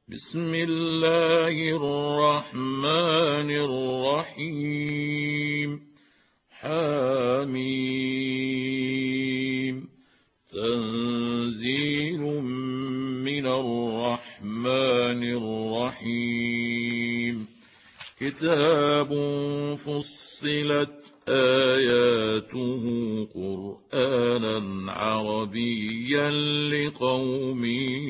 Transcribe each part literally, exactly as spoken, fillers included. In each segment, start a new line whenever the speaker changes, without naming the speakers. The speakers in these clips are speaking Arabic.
بسم الله الرحمن الرحيم. حميم. تنزيل من الرحمن الرحيم. كتاب فصلت آياته قرآنا عربيا لقوم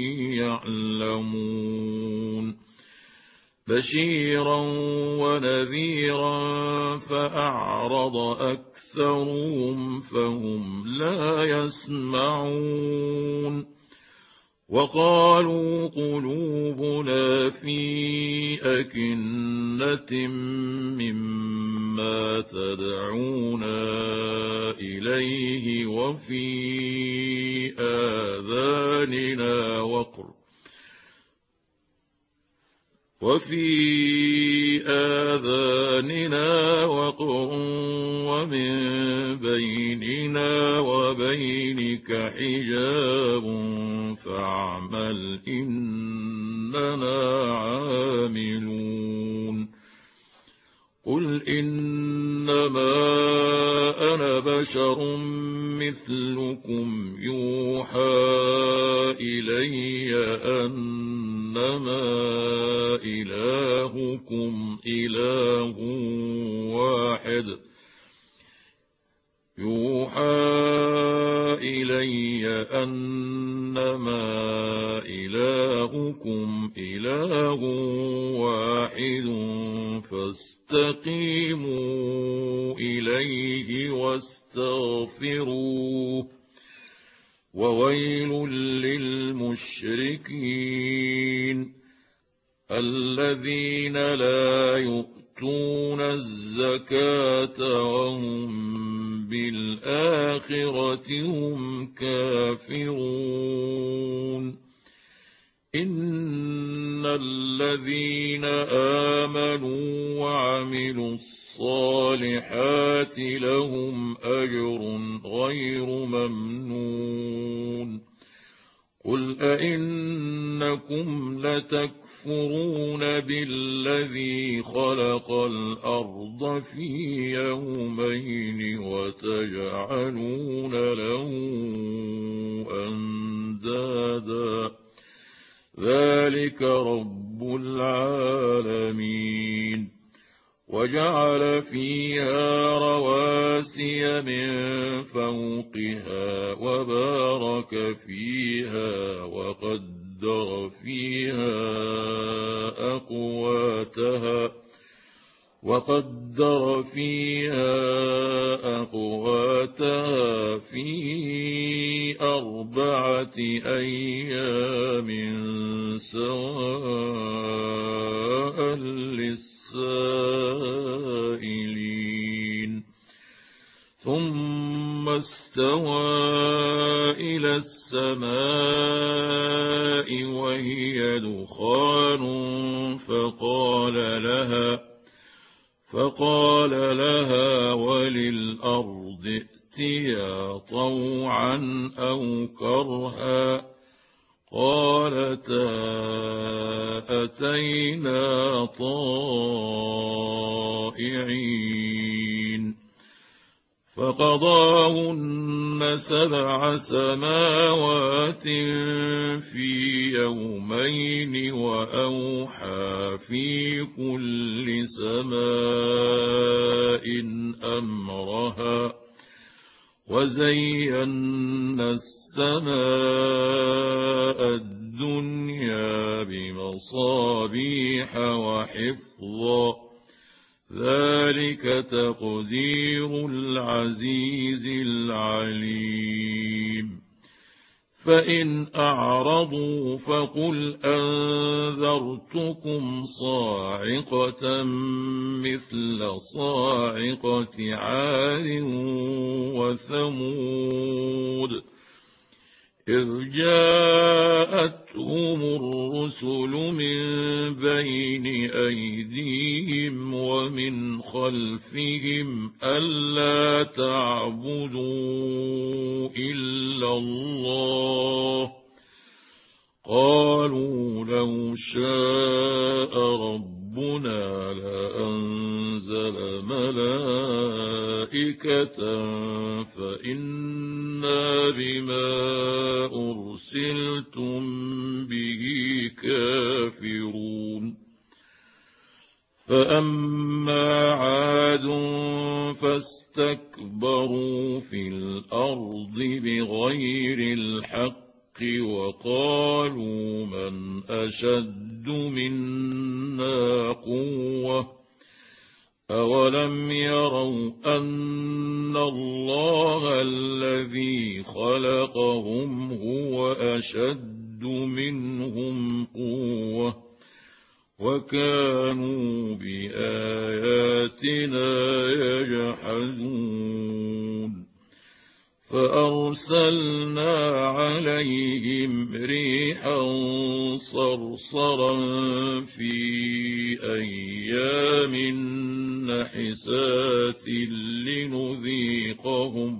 يعلمون. بشيرا ونذيرا فأعرض أكثرهم فهم لا يسمعون. وقالوا قلوبنا في أكنة مما تدعونا إليه وفي آذاننا وقر وفي آذاننا وقر ومن بيننا وبينك حجاب فاعمل إننا عاملون. قل إنما أنا بشر مثلكم يوحى إلي أنما إلهكم إله واحد يوحى إلي أنما إلهكم إله واحد فاستقيموا إليه واستغفروه وويل للمشركين الذين لا يؤتون الزكاة وهم بالآخرة هم كافرون. إن الذين آمنوا وعملوا الصالحات لهم أجر غير ممنون. قل أئنكم لتكفرون بالذي خلق الأرض في يومين وتجعلون له أندادا ذلك رب العالمين. وجعل فيها رواسي من فوقها وبارك فيها وقدر فيها أقواتها وقدر فيها أقواتها في أربعة أيام سواء للسائلين. ثم استوى إلى السماء وهي دخان فقال لها فقال لها وللأرض ائتيا طوعا أو كرها قالتا أتينا طائعين. فقضاهن سبع سماوات في يومين وأوحى في كل سماء أمرها وزينا السماء الدنيا بمصابيح وحفظا ذلك تقدير العزيز العليم. فإن أعرضوا فقل أنذرتكم صاعقة مثل صاعقة عاد وثمود إذ جاءتهم الرسل من بين أيديهم ومن خلفهم ألا تعبدوا إلا الله قالوا لو شاء ربنا لأنزل ملائكة فإنا بما أرسلتم به كافرون فأما عاد فاستكبروا في الأرض بغير الحق وقالوا من أشد منا قوة أولم يروا أن الله الذي خلقهم هو أشد منهم قوة وكانوا بآياتنا يجحدون فأرسلنا عليهم ريحا صرصرا في أيام نحسات لنذيقهم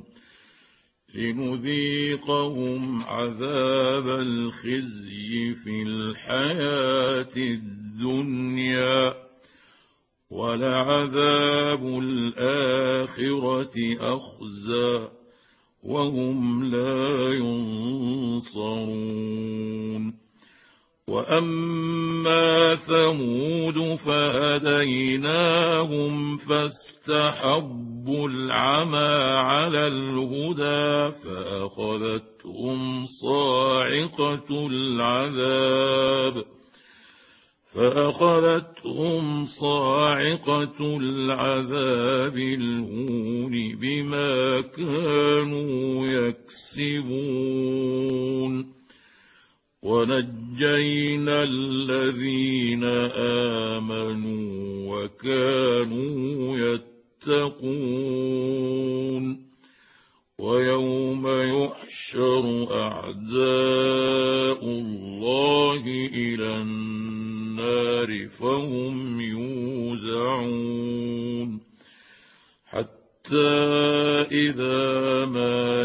لنذيقهم عذاب الخزي في الحياة الدنيا ولعذاب الآخرة أخزى وهم لا ينصرون وأما ثمود فهديناهم فاستحبوا العمى على الهدى فأخذتهم صاعقة العذاب فأخذتهم صاعقة العذاب الهون بما كانوا يكسبون ونجينا الذين آمنوا وكانوا يتقون ويوم يحشر أعداء الله إلى النار فهم يوزعون حتى إذا ما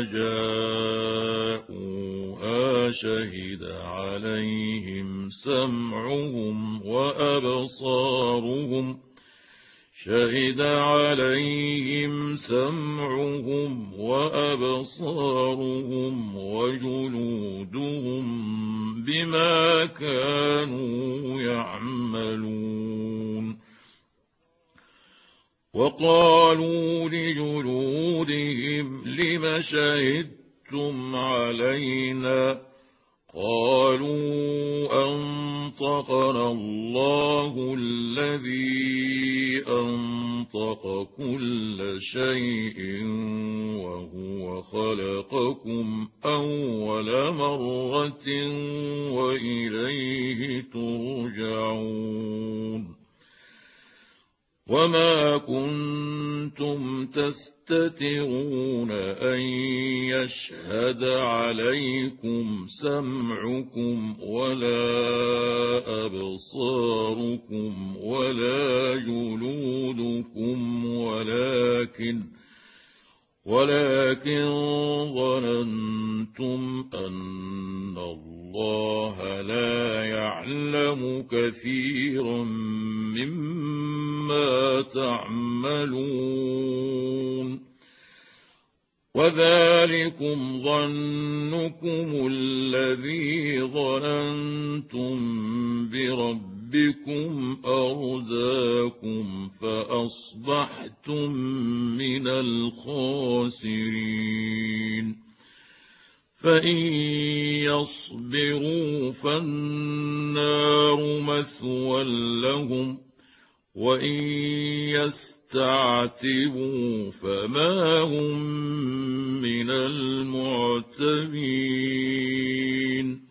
جاءوها شهد عليهم سمعهم وأبصارهم شهد عليهم سمعهم وأبصارهم وجلودهم بما كانوا يعملون وقالوا لجلودهم لم شهدتم علينا قالوا أنطقنا الله الذي أنطق كل شيء وهو خلقكم أول مرة وإليه ترجعون وما كنتم تستترون أن يشهد عليكم سمعكم ولا أبصاركم ولا جلودكم ولكن ولكن ظننتم أن الله لا يعلم كثيرا مما تعملون وذلكم ظنكم الذي ظننتم بربكم أرداكم فأصبحتم من الخاسرين فإن يصبروا فالنار مثوى لهم وإن يستعتبوا فما هم من المعتبين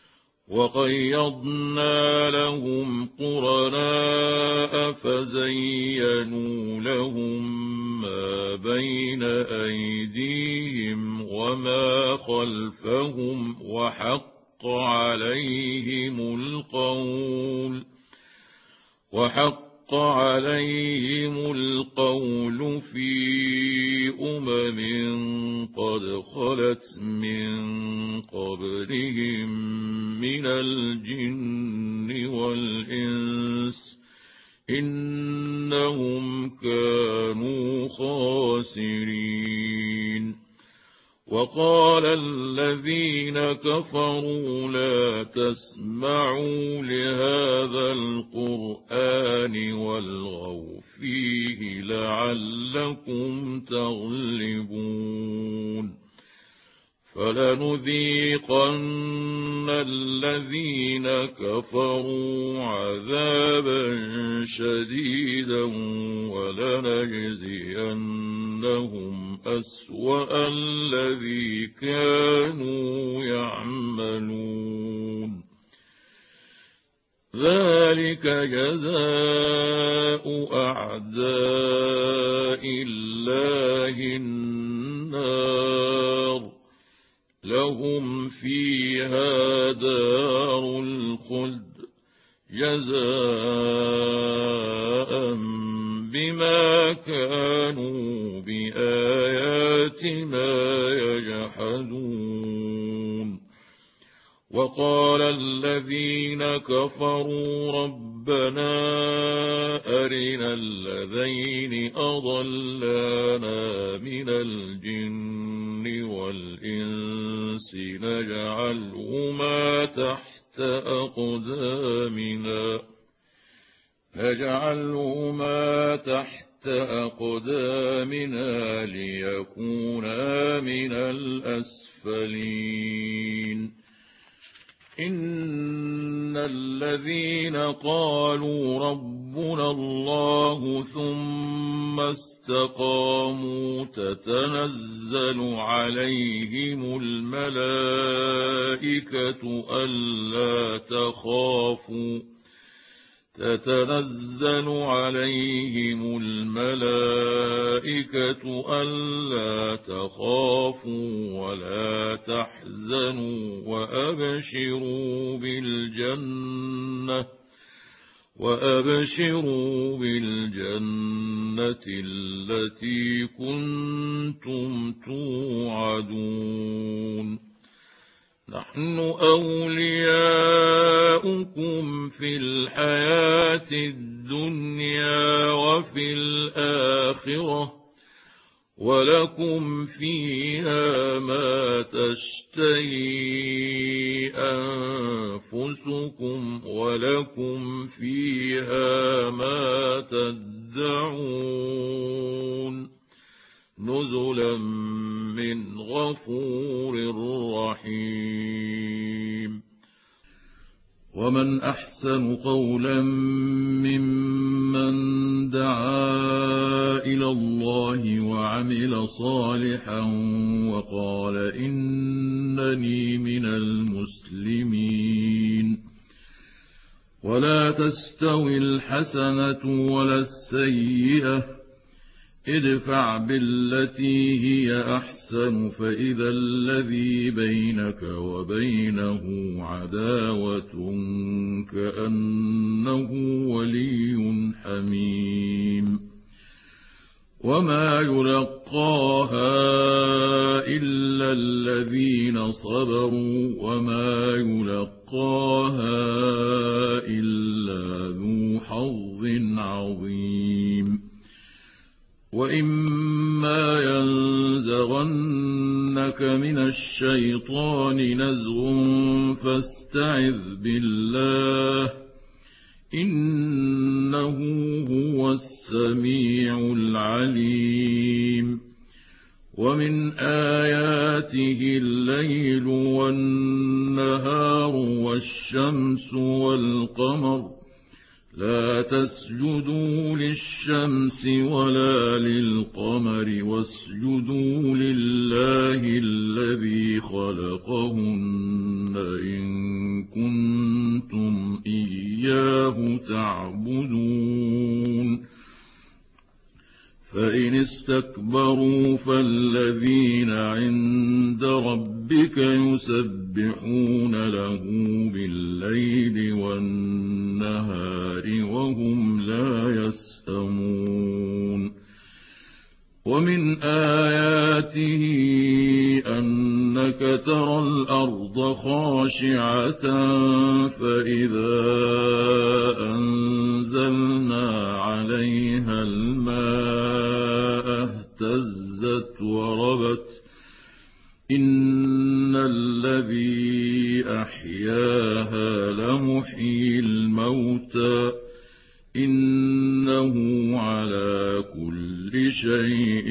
وقيضنا لهم قرناء فزينوا لهم ما بين أيديهم وما خلفهم وحق عليهم القول وحق حق عليهم القول في أمم قد خلت من قبلهم من الجن والإنس إنهم كانوا خاسرين. وقال الذين كفروا لا تسمعوا لهذا القرآن والغوا فيه لعلكم تغلبون. فلنذيقن الذين كفروا عذابا شديدا ولنجزينهم أسوأ الذي كانوا يعملون. ذلك جزاء أعداء الله النار لهم فيها دار الخلد جزاء بما كانوا بآياتنا يجحدون. وقال الذين كفروا ربنا أرنا الذين أضلانا من الجن والإنس نجعلهما تحت أقدامنا نجعلهما تحت أقدامنا ليكونا من الأسفلين. إن الذين قالوا ربنا الله ثم استقاموا تتنزل عليهم الملائكة ألا تخافوا تتنزل عليهم الملائكة ألا تخافوا ولا تحزنوا وأبشروا بالجنة وأبشروا بالجنة التي كنتم توعدون. نحن أولياؤكم في الحياة الدنيا وفي الآخرة ولكم فيها ما تشتهي أنفسكم ولكم فيها ما تدعون نزلا من غفور رحيم. ومن أحسن قولا ممن دعا إلى الله وعمل صالحا وقال إنني من المسلمين. ولا تستوي الحسنة ولا السيئة ادفع بالتي هي أحسن فإذا الذي بينك وبينه عداوة كأنه ولي حميم. وما يلقاها إلا الذين صبروا وما يلقاها إلا ذو حظ عظيم. وإما ينزغنك من الشيطان نزغ فاستعذ بالله إنه هو السميع العليم. ومن آياته الليل والنهار والشمس والقمر لا تسجدوا للشمس ولا للقمر واسجدوا لله الذي خلقهن إن كنتم إياه تعبدون. فإن استكبروا فالذين عند ربك يسبحون له بالليل والنهار وهم لا ومن آياته أنك ترى الأرض خاشعة فإذا أنزلنا عليها الماء اهتزت وربت إن الذي أحياها لمحيي الموتى إنه على كل شيء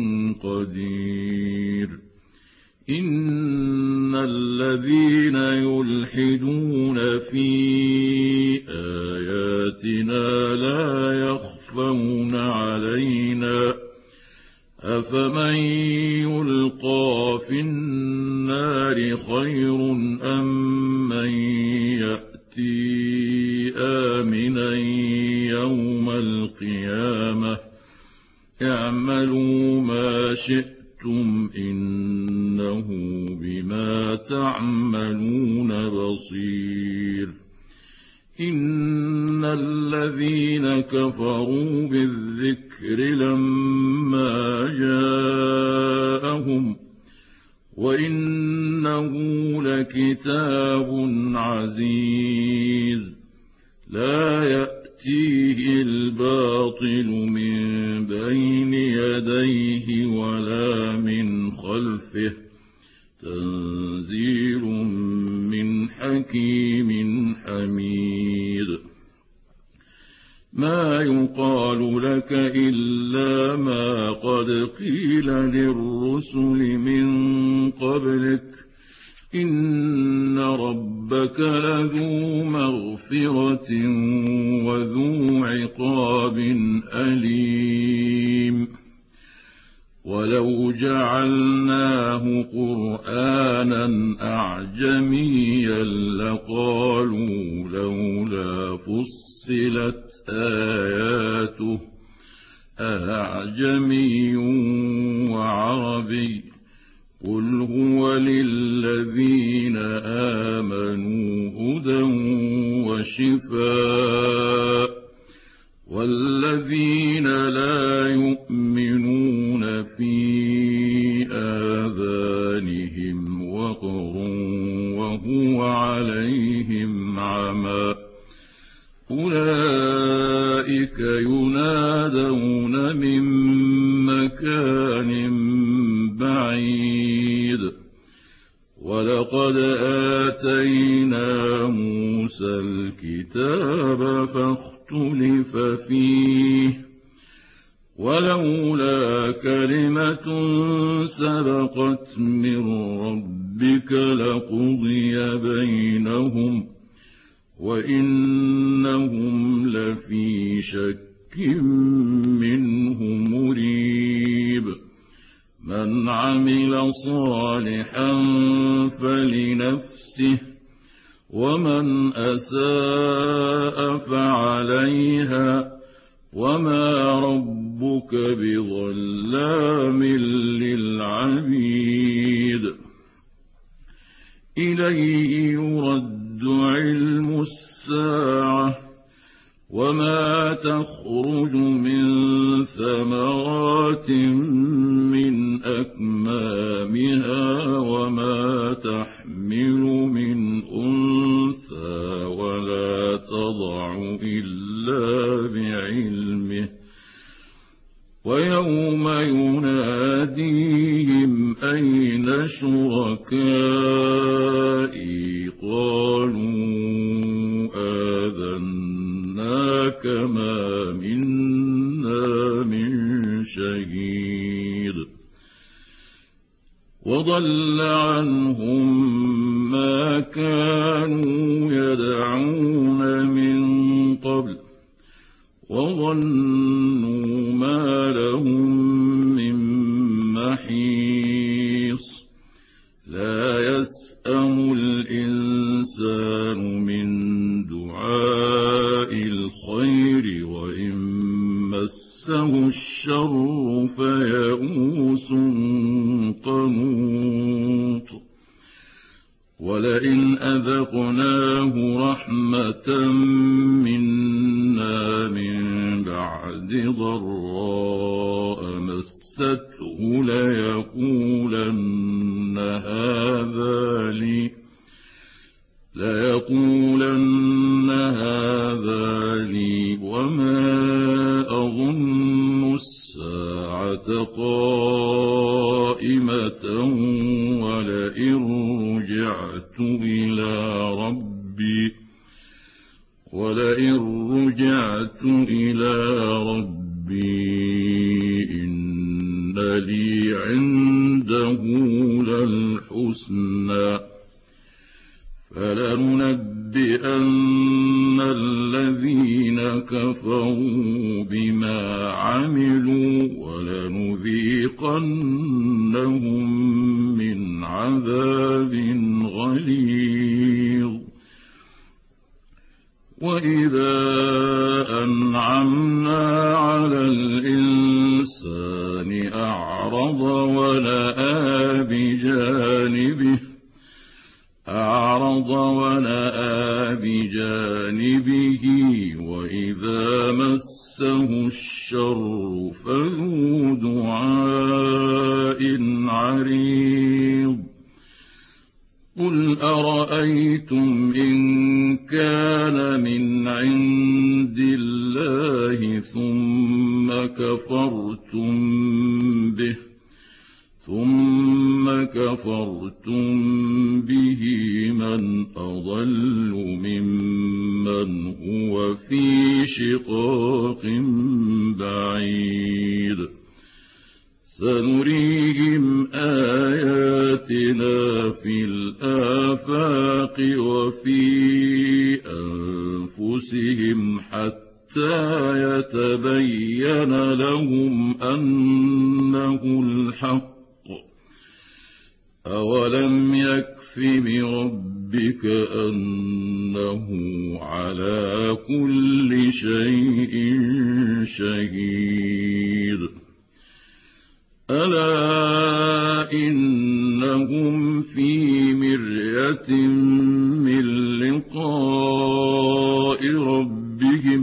قدير إن الذين يلحدون في آياتنا لا يخفون علينا أفمن يلقى في النار خير أم من يأتي آمنا يوم القيامة اعملوا ما شئتم إنه بما تعملون بصير إن الذين كفروا بالذكر لما جاءهم وإنه لكتاب عزيز لا يأتيه الباطل من بين يديه ولا من خلفه تنزيل من حكيم حميد ما يقال لك إلا ما قد قيل للرسل من قبلك إن ربك لذو مغفرة وذو عقاب أليم ولو جعلناه قرآنا أعجميا لقالوا لولا فصلت آياته أعجمي وعربي قل هو للذين آمنوا هدى وشفاء والذين لا يؤمنون في آذانهم وقر وهو عليهم عمى أولئك ينادون من مكان بعيد ولقد آتينا موسى الكتاب فاختلف فيه ولولا كلمة سبقت من ربك لقضي بينهم وإنهم لفي شك منه مريب من عمل صالحا فلنفسه ومن أساء فعليها وما ربك بظلام للعبيد إليه يرد علم الساعة وما تخرج من ثمرات من أكمامها وما تحمل من أنثى ولا تضع إلا بعلمه ويوم يناديهم أين شركائي قالوا آذناك ما منا من شهيد وضل عنهم ما كانوا يدعون من قبل وظنوا ما لهم من محيص لا يسأم الإنسان من دعاء الخير وإن مسه الشر فيئوس قنوط ولئن أذقناه رحمة منا من بعد ضراء مسته ليقولن هذا لي ليقولن هذا لي وما أظن الساعة قائمة ولئن رجعت إلى ربي ولئن رجعت إلى ربي إن لي عنده للحسنى فلننبئن الذين كفروا بما عملوا ولنذيقنهم من عذاب غليظ وإذا أنعمنا على الإنسان أعرض ونأى بجانبه أعرض ونأى بجانبه وإذا مسه الشر فذو دعاء عريض قل أرأيتم إن كان من عند الله ثم كفرتم به ثم كفرتم به من أضل ممن هو في شقاق بعيد سنريهم آياتنا في الآفاق وفي أنفسهم حتى يتبين لهم أنه الحق أولم يكف بربك أنه على كل شيء شهيد ألا إنهم في مرية من لقاء ربهم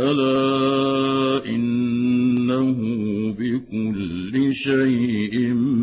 ألا إنه بكل شيء